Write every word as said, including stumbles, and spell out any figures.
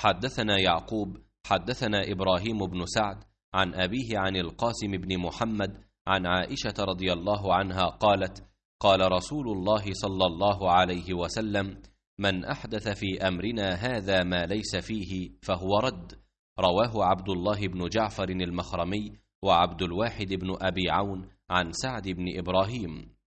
حدثنا يعقوب حدثنا إبراهيم بن سعد عن أبيه عن القاسم بن محمد عن عائشة رضي الله عنها قالت: قال رسول الله صلى الله عليه وسلم: من أحدث في أمرنا هذا ما ليس فيه فهو رد. رواه عبد الله بن جعفر المخرمي وعبد الواحد بن أبي عون عن سعد بن إبراهيم.